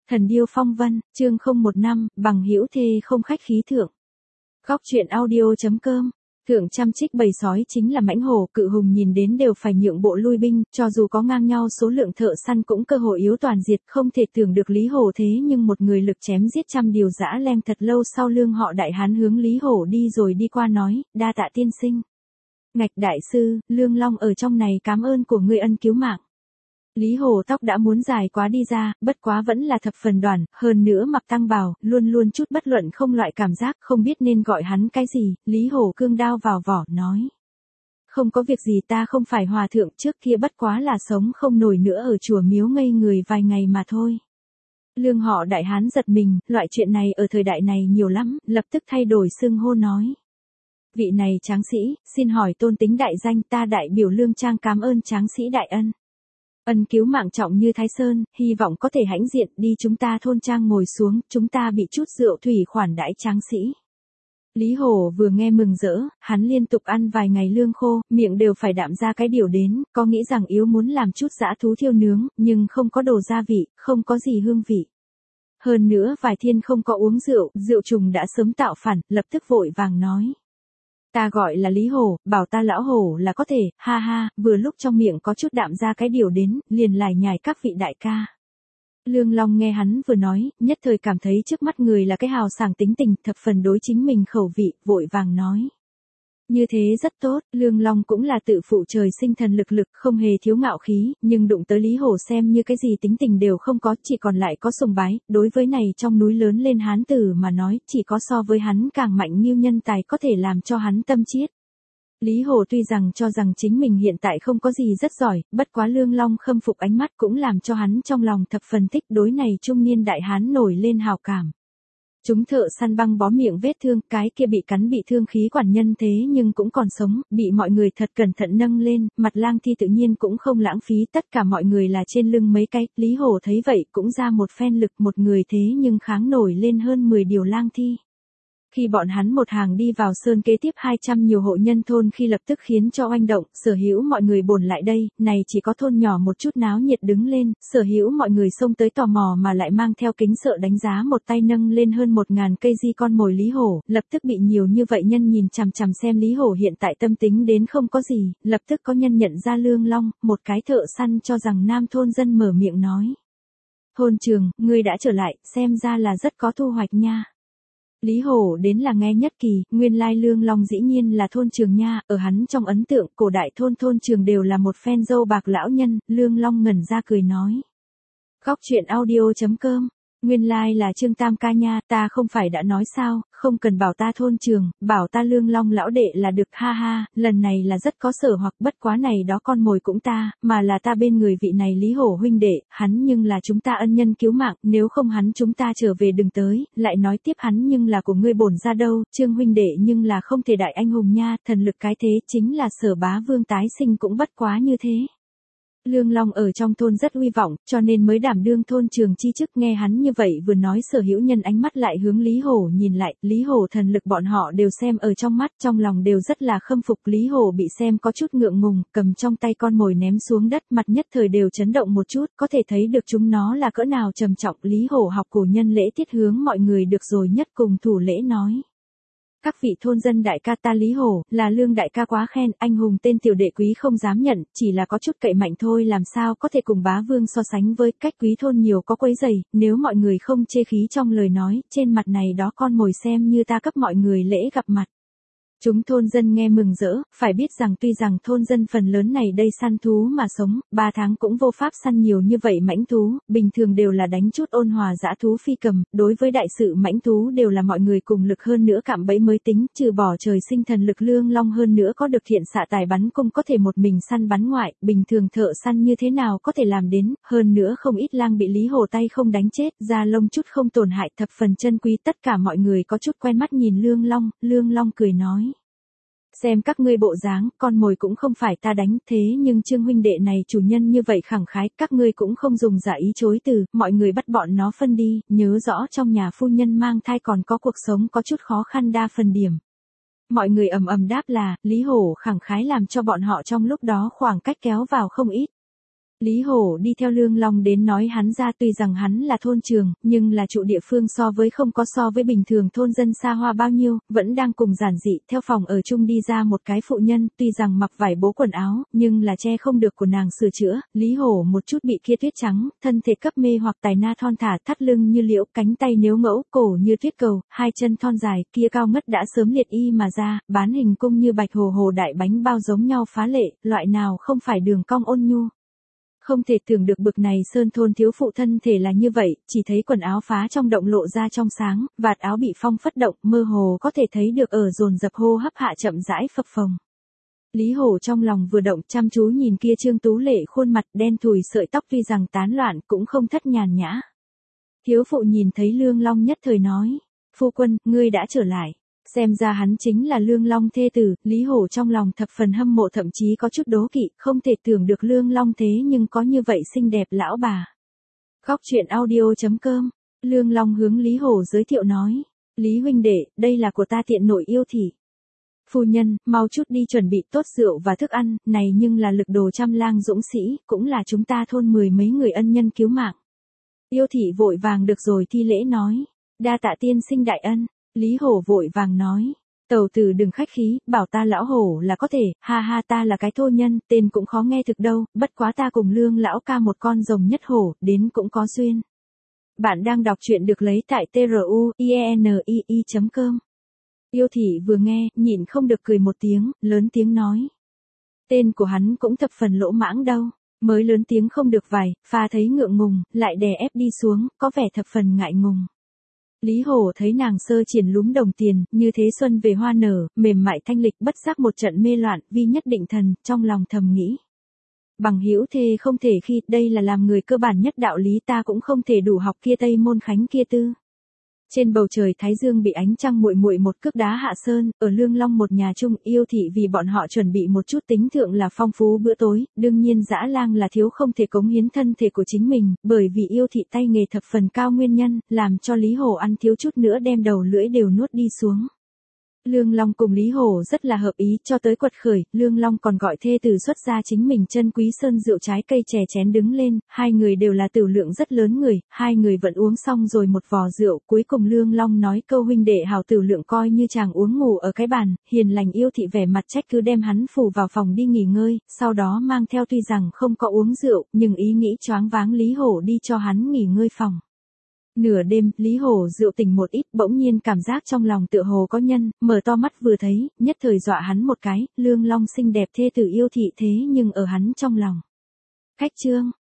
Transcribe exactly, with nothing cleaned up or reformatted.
Thần điêu phong vân, chương không một năm, bằng hữu thê không khách khí thượng. Góc truyện audio.com. Thượng trăm trích bầy sói chính là mãnh hổ, cự hùng nhìn đến đều phải nhượng bộ lui binh, cho dù có ngang nhau số lượng thợ săn cũng cơ hội yếu toàn diệt, không thể tưởng được Lý Hổ thế nhưng một người lực chém giết trăm điều dã leng thật lâu sau lương họ đại hán hướng Lý Hổ đi rồi đi qua nói, đa tạ tiên sinh. Ngạch đại sư, Lương Long ở trong này cảm ơn của ngươi ân cứu mạng. Lý Hổ tóc đã muốn dài quá đi ra, bất quá vẫn là thập phần đoàn, hơn nữa mặc tăng bào, luôn luôn chút bất luận không loại cảm giác, không biết nên gọi hắn cái gì, Lý Hổ cương đao vào vỏ, nói. Không có việc gì, ta không phải hòa thượng, trước kia bất quá là sống không nổi nữa ở chùa miếu ngây người vài ngày mà thôi. Lương họ đại hán giật mình, loại chuyện này ở thời đại này nhiều lắm, lập tức thay đổi xưng hô nói. Vị này tráng sĩ, xin hỏi tôn tính đại danh, ta đại biểu Lương Trang cảm ơn tráng sĩ đại ân. Ân cứu mạng trọng như Thái Sơn, hy vọng có thể hãnh diện, đi chúng ta thôn trang ngồi xuống, chúng ta bị chút rượu thủy khoản đãi tráng sĩ. Lý Hổ vừa nghe mừng rỡ, hắn liên tục ăn vài ngày lương khô, miệng đều phải đạm ra cái điều đến, có nghĩ rằng yếu muốn làm chút dã thú thiêu nướng, nhưng không có đồ gia vị, không có gì hương vị. Hơn nữa vài thiên không có uống rượu, rượu trùng đã sớm tạo phản, lập tức vội vàng nói. Ta gọi là Lý Hổ, bảo ta lão hổ là có thể, ha ha, vừa lúc trong miệng có chút đạm ra cái điều đến, liền lải nhải các vị đại ca. Lương Long nghe hắn vừa nói, nhất thời cảm thấy trước mắt người là cái hào sảng tính tình, thập phần đối chính mình khẩu vị, vội vàng nói. Như thế rất tốt, Lương Long cũng là tự phụ trời sinh thần lực lực, không hề thiếu ngạo khí, nhưng đụng tới Lý Hổ xem như cái gì tính tình đều không có, chỉ còn lại có sùng bái, đối với này trong núi lớn lên hán tử mà nói, chỉ có so với hắn càng mạnh như nhân tài có thể làm cho hắn tâm chiết. Lý Hổ tuy rằng cho rằng chính mình hiện tại không có gì rất giỏi, bất quá Lương Long khâm phục ánh mắt cũng làm cho hắn trong lòng thập phần thích, đối này trung niên đại hán nổi lên hào cảm. Chúng thợ săn băng bó miệng vết thương, cái kia bị cắn bị thương khí quản nhân thế nhưng cũng còn sống, bị mọi người thật cẩn thận nâng lên, mặt lang thi tự nhiên cũng không lãng phí, tất cả mọi người là trên lưng mấy cái, Lý Hổ thấy vậy cũng ra một phen lực, một người thế nhưng kháng nổi lên hơn mười điều lang thi. Khi bọn hắn một hàng đi vào sơn kế tiếp hai trăm nhiều hộ nhân thôn khi lập tức khiến cho oanh động, sở hữu mọi người bồn lại đây, này chỉ có thôn nhỏ một chút náo nhiệt đứng lên, sở hữu mọi người xông tới tò mò mà lại mang theo kính sợ đánh giá một tay nâng lên hơn một ngàn cây di con mồi Lý Hổ, lập tức bị nhiều như vậy nhân nhìn chằm chằm xem Lý Hổ hiện tại tâm tính đến không có gì, lập tức có nhân nhận ra Lương Long, một cái thợ săn cho rằng nam thôn dân mở miệng nói. Thôn trường, ngươi đã trở lại, xem ra là rất có thu hoạch nha. Lý Hổ đến là nghe nhất kỳ, nguyên lai Lương Long dĩ nhiên là thôn trường nha, ở hắn trong ấn tượng, cổ đại thôn thôn trường đều là một phen dâu bạc lão nhân, Lương Long ngẩn ra cười nói. Góc truyện audio.com, nguyên lai là Trương Tam ca nha, ta không phải đã nói sao, không cần bảo ta thôn trường, bảo ta Lương Long lão đệ là được, ha ha, lần này là rất có sở hoặc bất quá này đó con mồi cũng ta, mà là ta bên người vị này Lý Hổ huynh đệ, hắn nhưng là chúng ta ân nhân cứu mạng, nếu không hắn chúng ta trở về đừng tới, lại nói tiếp hắn nhưng là của ngươi bổn ra đâu, Trương huynh đệ nhưng là không thể đại anh hùng nha, thần lực cái thế chính là Sở Bá Vương tái sinh cũng bất quá như thế. Lương Long ở trong thôn rất uy vọng, cho nên mới đảm đương thôn trường chi chức, nghe hắn như vậy vừa nói sở hữu nhân ánh mắt lại hướng Lý Hổ nhìn lại, Lý Hổ thần lực bọn họ đều xem ở trong mắt, trong lòng đều rất là khâm phục, Lý Hổ bị xem có chút ngượng ngùng, cầm trong tay con mồi ném xuống đất, mặt nhất thời đều chấn động một chút, có thể thấy được chúng nó là cỡ nào trầm trọng, Lý Hổ học cổ nhân lễ tiết hướng mọi người được rồi nhất cùng thủ lễ nói. Các vị thôn dân đại ca ta Lý Hổ, là Lương đại ca quá khen, anh hùng tên tiểu đệ quý không dám nhận, chỉ là có chút cậy mạnh thôi, làm sao có thể cùng bá vương so sánh với, cách quý thôn nhiều có quấy giày, nếu mọi người không chê khí trong lời nói, trên mặt này đó con mồi xem như ta cấp mọi người lễ gặp mặt. Chúng thôn dân nghe mừng rỡ, phải biết rằng tuy rằng thôn dân phần lớn này đây săn thú mà sống, ba tháng cũng vô pháp săn nhiều như vậy mãnh thú, bình thường đều là đánh chút ôn hòa dã thú phi cầm, đối với đại sự mãnh thú đều là mọi người cùng lực hơn nữa cạm bẫy mới tính, trừ bỏ trời sinh thần lực Lương Long hơn nữa có được thiện xạ tài bắn cung có thể một mình săn bắn ngoại, bình thường thợ săn như thế nào có thể làm đến, hơn nữa không ít lang bị Lý Hổ tay không đánh chết, da lông chút không tổn hại thập phần chân quý, tất cả mọi người có chút quen mắt nhìn Lương Long, Lương Long cười nói. Xem các ngươi bộ dáng, con mồi cũng không phải ta đánh, thế nhưng Trương huynh đệ này chủ nhân như vậy khẳng khái, các ngươi cũng không dùng giả ý chối từ, mọi người bắt bọn nó phân đi, nhớ rõ trong nhà phu nhân mang thai còn có cuộc sống có chút khó khăn đa phần điểm. Mọi người ầm ầm đáp là, Lý Hổ khẳng khái làm cho bọn họ trong lúc đó khoảng cách kéo vào không ít. Lý Hổ đi theo Lương Long đến nói hắn ra, tuy rằng hắn là thôn trường, nhưng là trụ địa phương so với không có so với bình thường thôn dân xa hoa bao nhiêu, vẫn đang cùng giản dị, theo phòng ở chung đi ra một cái phụ nhân, tuy rằng mặc vải bố quần áo, nhưng là che không được của nàng sửa chữa, Lý Hổ một chút bị kia tuyết trắng, thân thể cấp mê hoặc tài na thon thả, thắt lưng như liễu, cánh tay nếu ngẫu, cổ như tuyết cầu, hai chân thon dài, kia cao ngất đã sớm liệt y mà ra, bán hình cung như bạch hồ hồ đại bánh bao giống nhau phá lệ, loại nào không phải đường cong ôn nhu. Không thể tưởng được bực này sơn thôn thiếu phụ thân thể là như vậy, chỉ thấy quần áo phá trong động lộ ra trong sáng, vạt áo bị phong phất động, mơ hồ có thể thấy được ở dồn dập hô hấp hạ chậm rãi phập phồng. Lý Hổ trong lòng vừa động, chăm chú nhìn kia trương tú lệ khuôn mặt đen thùi, sợi tóc tuy rằng tán loạn cũng không thất nhàn nhã. Thiếu phụ nhìn thấy Lương Long nhất thời nói, phu quân, ngươi đã trở lại. Xem ra hắn chính là Lương Long thê tử, Lý Hổ trong lòng thập phần hâm mộ, thậm chí có chút đố kỵ, không thể tưởng được Lương Long thế nhưng có như vậy xinh đẹp lão bà. Góc truyện audio chấm com, Lương Long hướng Lý Hổ giới thiệu nói, Lý huynh đệ, đây là của ta tiện nội yêu thị. Phu nhân, mau chút đi chuẩn bị tốt rượu và thức ăn, này nhưng là lực đồ trăm lang dũng sĩ, cũng là chúng ta thôn mười mấy người ân nhân cứu mạng. Yêu thị vội vàng được rồi thi lễ nói, đa tạ tiên sinh đại ân. Lý Hổ vội vàng nói, tẩu tử đừng khách khí, bảo ta lão Hổ là có thể, ha ha, ta là cái thô nhân, tên cũng khó nghe thực đâu, bất quá ta cùng Lương lão ca một con rồng nhất hổ, đến cũng có duyên. Bạn đang đọc truyện được lấy tại truyện chấm com. Yêu thị vừa nghe, nhịn không được cười một tiếng, lớn tiếng nói. Tên của hắn cũng thập phần lỗ mãng đâu, mới lớn tiếng không được vài, pha thấy ngượng ngùng, lại đè ép đi xuống, có vẻ thập phần ngại ngùng. Lý Hổ thấy nàng sơ triển lúm đồng tiền, như thế xuân về hoa nở, mềm mại thanh lịch, bất giác một trận mê loạn, vi nhất định thần, trong lòng thầm nghĩ. Bằng hữu thê không thể khi, đây là làm người cơ bản nhất đạo lý, ta cũng không thể đủ học kia Tây Môn Khánh kia tư. Trên bầu trời Thái Dương bị ánh trăng muội muội một cước đá hạ sơn, ở Lương Long một nhà chung, yêu thị vì bọn họ chuẩn bị một chút tính thượng là phong phú bữa tối, đương nhiên dã lang là thiếu không thể cống hiến thân thể của chính mình, bởi vì yêu thị tay nghề thập phần cao nguyên nhân, làm cho Lý Hổ ăn thiếu chút nữa đem đầu lưỡi đều nuốt đi xuống. Lương Long cùng Lý Hổ rất là hợp ý, cho tới quật khởi, Lương Long còn gọi thê tử xuất ra chính mình chân quý sơn rượu trái cây chè chén đứng lên, hai người đều là tửu lượng rất lớn người, hai người vẫn uống xong rồi một vò rượu, cuối cùng Lương Long nói câu huynh đệ hảo tửu lượng coi như chàng uống ngủ ở cái bàn, hiền lành yêu thị vẻ mặt trách cứ đem hắn phủ vào phòng đi nghỉ ngơi, sau đó mang theo tuy rằng không có uống rượu, nhưng ý nghĩ choáng váng Lý Hổ đi cho hắn nghỉ ngơi phòng. Nửa đêm, Lý Hổ rượu tỉnh một ít, bỗng nhiên cảm giác trong lòng tựa hồ có nhân, mở to mắt vừa thấy, nhất thời dọa hắn một cái, Lương Long xinh đẹp thê tử yêu thị thế nhưng ở hắn trong lòng. Khách chương